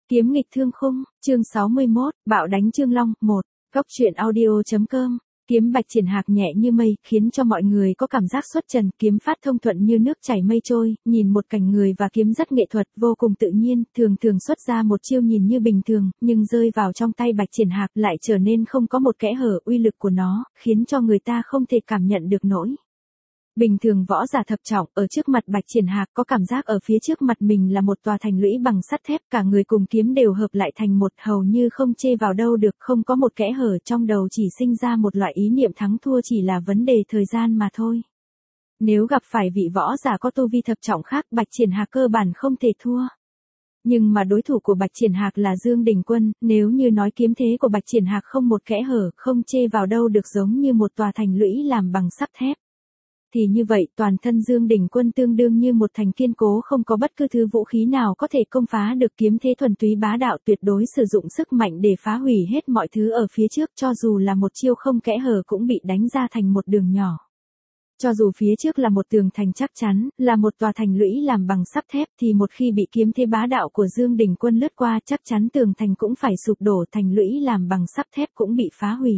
Kiếm nghịch thương khung, chương 61, bạo đánh Trương Long, 1, Góc truyện audio.com. Kiếm bạch triển hạc nhẹ như mây, khiến cho mọi người có cảm giác xuất trần, kiếm phát thông thuận như nước chảy mây trôi, nhìn một cảnh người và kiếm rất nghệ thuật, vô cùng tự nhiên, thường thường xuất ra một chiêu nhìn như bình thường, nhưng rơi vào trong tay bạch triển hạc lại trở nên không có một kẽ hở, uy lực của nó, khiến cho người ta không thể cảm nhận được nổi. Bình thường võ giả thập trọng, ở trước mặt bạch triển hạc có cảm giác ở phía trước mặt mình là một tòa thành lũy bằng sắt thép, cả người cùng kiếm đều hợp lại thành một, hầu như không chê vào đâu được, không có một kẽ hở, trong đầu chỉ sinh ra một loại ý niệm thắng thua chỉ là vấn đề thời gian mà thôi. Nếu gặp phải vị võ giả có tu vi thập trọng khác, bạch triển hạc cơ bản không thể thua. Nhưng mà đối thủ của bạch triển hạc là Dương Đình Quân, nếu như nói kiếm thế của bạch triển hạc không một kẽ hở, không chê vào đâu được, giống như một tòa thành lũy làm bằng sắt thép, thì như vậy toàn thân Dương Đình Quân tương đương như một thành kiên cố, không có bất cứ thứ vũ khí nào có thể công phá được, kiếm thế thuần túy bá đạo, tuyệt đối sử dụng sức mạnh để phá hủy hết mọi thứ ở phía trước, cho dù là một chiêu không kẽ hở cũng bị đánh ra thành một đường nhỏ. Cho dù phía trước là một tường thành chắc chắn, là một tòa thành lũy làm bằng sắt thép, thì một khi bị kiếm thế bá đạo của Dương Đình Quân lướt qua, chắc chắn tường thành cũng phải sụp đổ, thành lũy làm bằng sắt thép cũng bị phá hủy.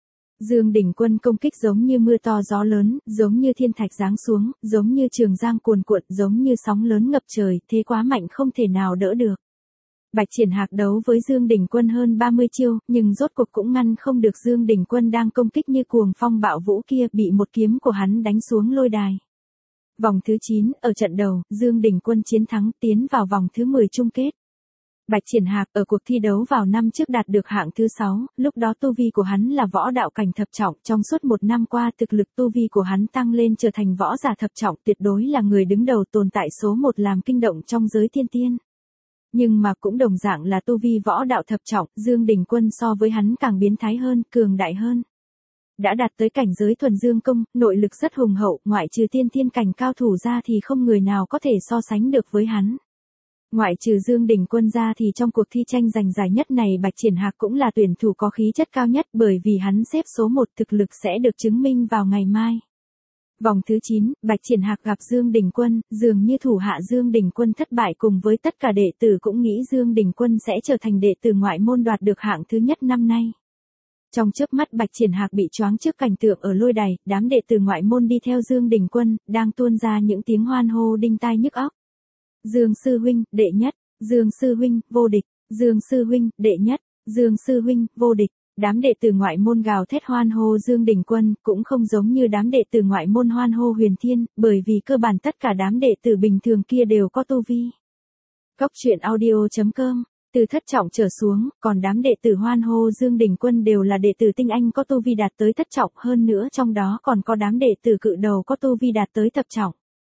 Dương Đình Quân công kích giống như mưa to gió lớn, giống như thiên thạch giáng xuống, giống như trường giang cuồn cuộn, giống như sóng lớn ngập trời, thế quá mạnh không thể nào đỡ được. Bạch triển hạc đấu với Dương Đình Quân hơn 30 chiêu, nhưng rốt cuộc cũng ngăn không được Dương Đình Quân đang công kích như cuồng phong bạo vũ kia, bị một kiếm của hắn đánh xuống lôi đài. Vòng thứ 9, ở trận đầu, Dương Đình Quân chiến thắng, tiến vào vòng thứ 10 chung kết. Bạch triển hạc ở cuộc thi đấu vào năm trước đạt được hạng thứ 6, lúc đó tu vi của hắn là võ đạo cảnh thập trọng, trong suốt một năm qua thực lực tu vi của hắn tăng lên trở thành võ giả thập trọng, tuyệt đối là người đứng đầu, tồn tại số 1 làm kinh động trong giới thiên tiên. Nhưng mà cũng đồng dạng là tu vi võ đạo thập trọng, Dương Đình Quân so với hắn càng biến thái hơn, cường đại hơn. Đã đạt tới cảnh giới thuần dương công, nội lực rất hùng hậu, ngoại trừ tiên thiên cảnh cao thủ ra thì không người nào có thể so sánh được với hắn. Ngoại trừ Dương Đình Quân ra thì trong cuộc thi tranh giành giải nhất này bạch triển hạc cũng là tuyển thủ có khí chất cao nhất, bởi vì hắn xếp số 1, thực lực sẽ được chứng minh vào ngày mai. Vòng thứ 9, bạch triển hạc gặp Dương Đình Quân, dường như thủ hạ Dương Đình Quân thất bại, cùng với tất cả đệ tử cũng nghĩ Dương Đình Quân sẽ trở thành đệ tử ngoại môn đoạt được hạng thứ nhất năm nay. Trong chớp mắt bạch triển hạc bị choáng trước cảnh tượng ở lôi đài, đám đệ tử ngoại môn đi theo Dương Đình Quân, đang tuôn ra những tiếng hoan hô đinh tai nhức óc. Dương sư huynh, đệ nhất, Dương sư huynh, vô địch, Dương sư huynh, đệ nhất, Dương sư huynh, vô địch. Đám đệ tử ngoại môn gào thét hoan hô Dương Đình Quân, cũng không giống như đám đệ tử ngoại môn hoan hô Huyền Thiên, bởi vì cơ bản tất cả đám đệ tử bình thường kia đều có tu vi. Góc truyện audio.com, từ thất trọng trở xuống, còn đám đệ tử hoan hô Dương Đình Quân đều là đệ tử tinh anh có tu vi đạt tới thất trọng, hơn nữa trong đó còn có đám đệ tử cự đầu có tu vi đạt tới thập trọng.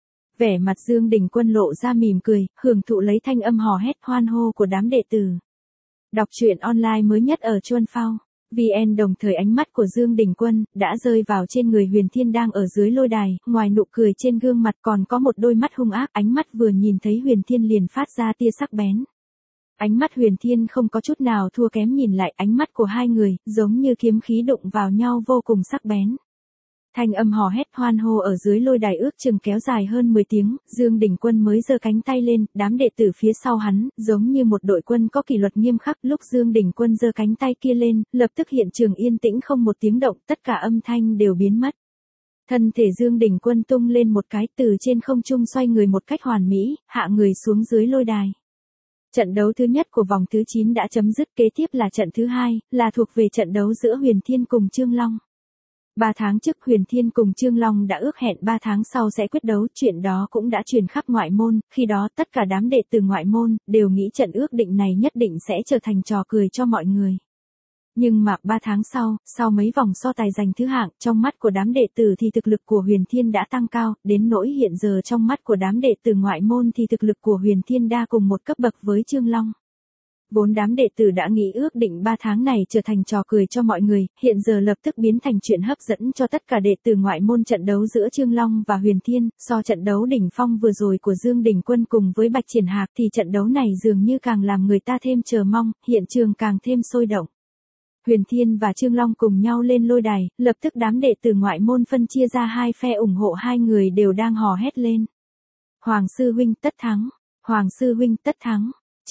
Vẻ mặt Dương Đình Quân lộ ra mỉm cười, hưởng thụ lấy thanh âm hò hét hoan hô của đám đệ tử. Đọc truyện online mới nhất ở Chuan Phao VN. Đồng thời ánh mắt của Dương Đình Quân đã rơi vào trên người Huyền Thiên đang ở dưới lôi đài, ngoài nụ cười trên gương mặt còn có một đôi mắt hung ác, ánh mắt vừa nhìn thấy Huyền Thiên liền phát ra tia sắc bén. Ánh mắt Huyền Thiên không có chút nào thua kém, nhìn lại ánh mắt của hai người, giống như kiếm khí đụng vào nhau vô cùng sắc bén. Thanh âm hò hét hoan hô ở dưới lôi đài ước chừng kéo dài hơn 10 tiếng, Dương Đình Quân mới giơ cánh tay lên, đám đệ tử phía sau hắn, giống như một đội quân có kỷ luật nghiêm khắc, lúc Dương Đình Quân giơ cánh tay kia lên, lập tức hiện trường yên tĩnh không một tiếng động, tất cả âm thanh đều biến mất. Thân thể Dương Đình Quân tung lên một cái, từ trên không trung xoay người một cách hoàn mỹ, hạ người xuống dưới lôi đài. Trận đấu thứ nhất của vòng thứ 9 đã chấm dứt, kế tiếp là trận thứ 2, là thuộc về trận đấu giữa Huyền Thiên cùng Trương Long. 3 tháng trước Huyền Thiên cùng Trương Long đã ước hẹn 3 tháng sau sẽ quyết đấu, chuyện đó cũng đã truyền khắp ngoại môn, khi đó tất cả đám đệ tử ngoại môn đều nghĩ trận ước định này nhất định sẽ trở thành trò cười cho mọi người. Nhưng mà 3 tháng sau mấy vòng so tài giành thứ hạng, trong mắt của đám đệ tử thì thực lực của Huyền Thiên đã tăng cao, đến nỗi hiện giờ trong mắt của đám đệ tử ngoại môn thì thực lực của Huyền Thiên đa cùng một cấp bậc với Trương Long. Vốn đám đệ tử đã nghĩ ước định 3 tháng này trở thành trò cười cho mọi người, hiện giờ lập tức biến thành chuyện hấp dẫn cho tất cả đệ tử ngoại môn. Trận đấu giữa Trương Long và Huyền Thiên, so trận đấu đỉnh phong vừa rồi của Dương Đình Quân cùng với bạch triển hạc thì trận đấu này dường như càng làm người ta thêm chờ mong, hiện trường càng thêm sôi động. Huyền Thiên và Trương Long cùng nhau lên lôi đài, lập tức đám đệ tử ngoại môn phân chia ra hai phe ủng hộ hai người đều đang hò hét lên. Hoàng sư huynh tất thắng, Hoàng sư huynh tất thắng.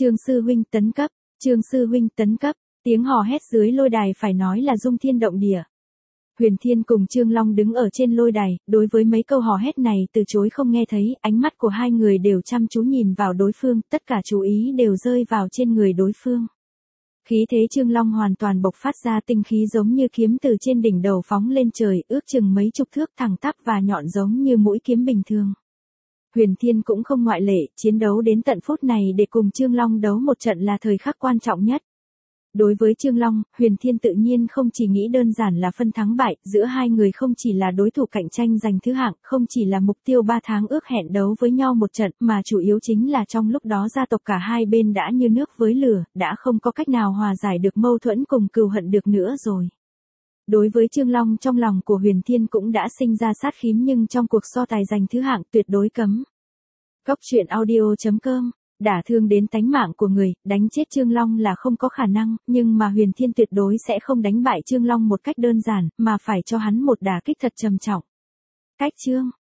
Trương sư huynh tấn cấp, Trương sư huynh tấn cấp, tiếng hò hét dưới lôi đài phải nói là rung thiên động địa. Huyền Thiên cùng Trương Long đứng ở trên lôi đài, đối với mấy câu hò hét này từ chối không nghe thấy, ánh mắt của hai người đều chăm chú nhìn vào đối phương, tất cả chú ý đều rơi vào trên người đối phương. Khí thế Trương Long hoàn toàn bộc phát ra, tinh khí giống như kiếm từ trên đỉnh đầu phóng lên trời, ước chừng mấy chục thước, thẳng tắp và nhọn giống như mũi kiếm bình thường. Huyền Thiên cũng không ngoại lệ, chiến đấu đến tận phút này để cùng Trương Long đấu một trận là thời khắc quan trọng nhất. Đối với Trương Long, Huyền Thiên tự nhiên không chỉ nghĩ đơn giản là phân thắng bại, giữa hai người không chỉ là đối thủ cạnh tranh giành thứ hạng, không chỉ là mục tiêu 3 tháng ước hẹn đấu với nhau một trận, mà chủ yếu chính là trong lúc đó gia tộc cả hai bên đã như nước với lửa, đã không có cách nào hòa giải được mâu thuẫn cùng cừu hận được nữa rồi. Đối với Trương Long, trong lòng của Huyền Thiên cũng đã sinh ra sát khí, nhưng trong cuộc so tài giành thứ hạng tuyệt đối cấm. Cốc truyện audio.com, đả thương đến tánh mạng của người, đánh chết Trương Long là không có khả năng, nhưng mà Huyền Thiên tuyệt đối sẽ không đánh bại Trương Long một cách đơn giản, mà phải cho hắn một đả kích thật trầm trọng. Cách chương